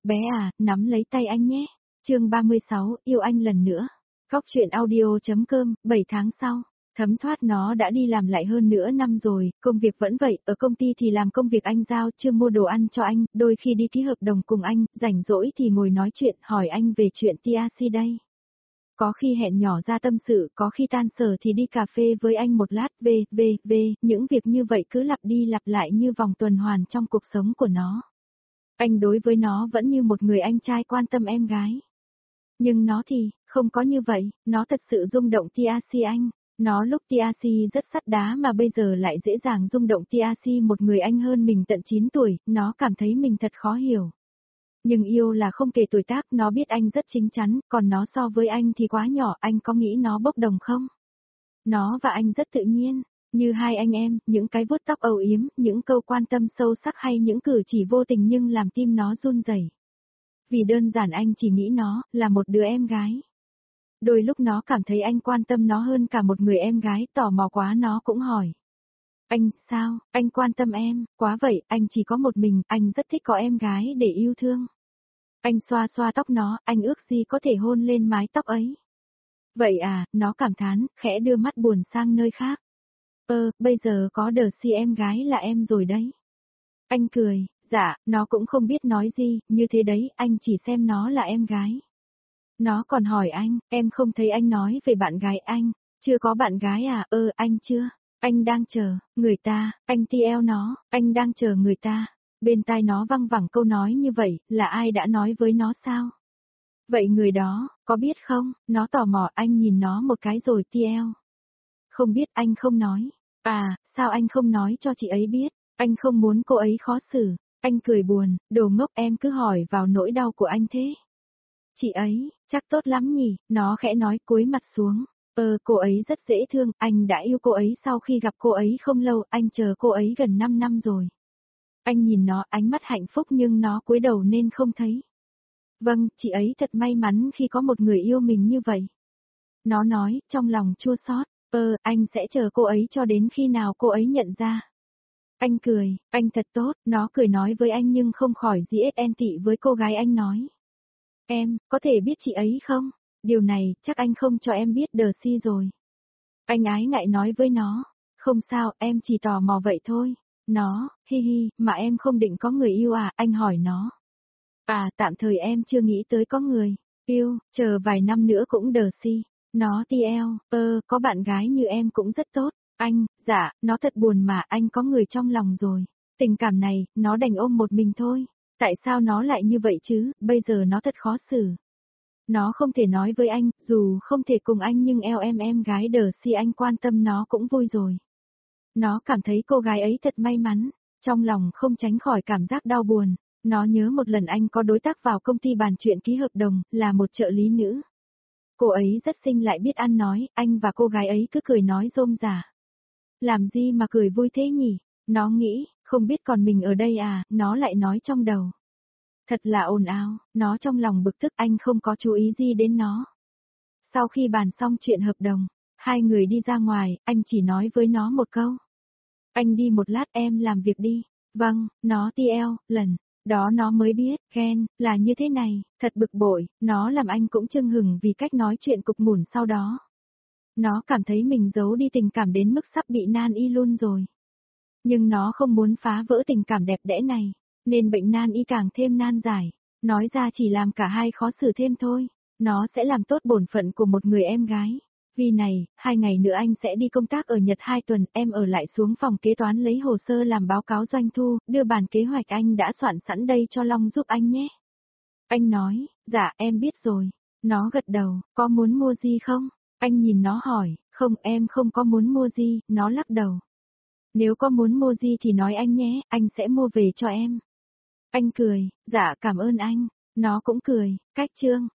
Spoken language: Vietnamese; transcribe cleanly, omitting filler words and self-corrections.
Bé à, nắm lấy tay anh nhé. Chương 36, yêu anh lần nữa. Góc truyện audio.com, 7 tháng sau. Thấm thoát nó đã đi làm lại hơn nửa năm rồi, công việc vẫn vậy, ở công ty thì làm công việc anh giao, chưa mua đồ ăn cho anh, đôi khi đi ký hợp đồng cùng anh, rảnh rỗi thì ngồi nói chuyện, hỏi anh về chuyện TRC đây. Có khi hẹn nhỏ ra tâm sự, có khi tan sở thì đi cà phê với anh một lát, những việc như vậy cứ lặp đi lặp lại như vòng tuần hoàn trong cuộc sống của nó. Anh đối với nó vẫn như một người anh trai quan tâm em gái. Nhưng nó thì, không có như vậy, nó thật sự rung động TRC anh. Nó lúc TRC rất sắt đá mà bây giờ lại dễ dàng rung động TRC một người anh hơn mình tận 9 tuổi, nó cảm thấy mình thật khó hiểu. Nhưng yêu là không kể tuổi tác, nó biết anh rất chín chắn, còn nó so với anh thì quá nhỏ, anh có nghĩ nó bốc đồng không? Nó và anh rất tự nhiên, như hai anh em, những cái vuốt tóc âu yếm, những câu quan tâm sâu sắc hay những cử chỉ vô tình nhưng làm tim nó run rẩy. Vì đơn giản anh chỉ nghĩ nó là một đứa em gái. Đôi lúc nó cảm thấy anh quan tâm nó hơn cả một người em gái, tò mò quá nó cũng hỏi. Anh, sao, anh quan tâm em, quá vậy, anh chỉ có một mình, anh rất thích có em gái để yêu thương. Anh xoa xoa tóc nó, anh ước gì có thể hôn lên mái tóc ấy. Vậy à, nó cảm thán, khẽ đưa mắt buồn sang nơi khác. Bây giờ có đờ si em gái là em rồi đấy. Anh cười, dạ, nó cũng không biết nói gì, như thế đấy, anh chỉ xem nó là em gái. Nó còn hỏi anh, em không thấy anh nói về bạn gái anh, chưa có bạn gái à, anh chưa, anh đang chờ, người ta, anh TL nó, anh đang chờ người ta. Bên tai nó văng vẳng câu nói như vậy, là ai đã nói với nó sao? Vậy người đó, có biết không, nó tò mò anh nhìn nó một cái rồi TL. Không biết anh không nói. À, sao anh không nói cho chị ấy biết, anh không muốn cô ấy khó xử. Anh cười buồn, đồ ngốc em cứ hỏi vào nỗi đau của anh thế. Chị ấy, chắc tốt lắm nhỉ, nó khẽ nói cúi mặt xuống. Cô ấy rất dễ thương, anh đã yêu cô ấy sau khi gặp cô ấy không lâu, anh chờ cô ấy gần 5 năm rồi. Anh nhìn nó ánh mắt hạnh phúc nhưng nó cúi đầu nên không thấy. Vâng, chị ấy thật may mắn khi có một người yêu mình như vậy. Nó nói, trong lòng chua xót. Anh sẽ chờ cô ấy cho đến khi nào cô ấy nhận ra. Anh cười, anh thật tốt, nó cười nói với anh nhưng không khỏi GSN tị với cô gái anh nói. Em, có thể biết chị ấy không? Điều này, chắc anh không cho em biết đờ si rồi. Anh ái ngại nói với nó. Không sao, em chỉ tò mò vậy thôi. Nó, mà em không định có người yêu à, anh hỏi nó. À, tạm thời em chưa nghĩ tới có người yêu, chờ vài năm nữa cũng đờ si. Nó TL, có bạn gái như em cũng rất tốt. Anh, dạ, nó thật buồn mà anh có người trong lòng rồi. Tình cảm này, nó đành ôm một mình thôi. Tại sao nó lại như vậy chứ, bây giờ nó thật khó xử. Nó không thể nói với anh, dù không thể cùng anh nhưng em gái đờ si anh quan tâm nó cũng vui rồi. Nó cảm thấy cô gái ấy thật may mắn, trong lòng không tránh khỏi cảm giác đau buồn. Nó nhớ một lần anh có đối tác vào công ty bàn chuyện ký hợp đồng, là một trợ lý nữ. Cô ấy rất xinh lại biết ăn nói, anh và cô gái ấy cứ cười nói rôm rả. Làm gì mà cười vui thế nhỉ? Nó nghĩ, không biết còn mình ở đây à, nó lại nói trong đầu. Thật là ồn ào, nó trong lòng bực tức anh không có chú ý gì đến nó. Sau khi bàn xong chuyện hợp đồng, hai người đi ra ngoài, anh chỉ nói với nó một câu. Anh đi một lát em làm việc đi. Vâng, nó TL, lần đó nó mới biết, ghen, là như thế này, thật bực bội, nó làm anh cũng chưng hừng vì cách nói chuyện cục mủn sau đó. Nó cảm thấy mình giấu đi tình cảm đến mức sắp bị nan y luôn rồi. Nhưng nó không muốn phá vỡ tình cảm đẹp đẽ này, nên bệnh nan y càng thêm nan giải. Nói ra chỉ làm cả hai khó xử thêm thôi. Nó sẽ làm tốt bổn phận của một người em gái. Vì này, 2 ngày nữa anh sẽ đi công tác ở Nhật 2 tuần, em ở lại xuống phòng kế toán lấy hồ sơ làm báo cáo doanh thu, đưa bản kế hoạch anh đã soạn sẵn đây cho Long giúp anh nhé. Anh nói, dạ em biết rồi. Nó gật đầu, có muốn mua gì không? Anh nhìn nó hỏi, không em không có muốn mua gì, nó lắc đầu. Nếu có muốn mua gì thì nói anh nhé, anh sẽ mua về cho em. Anh cười, dạ cảm ơn anh. Nó cũng cười, cách chương.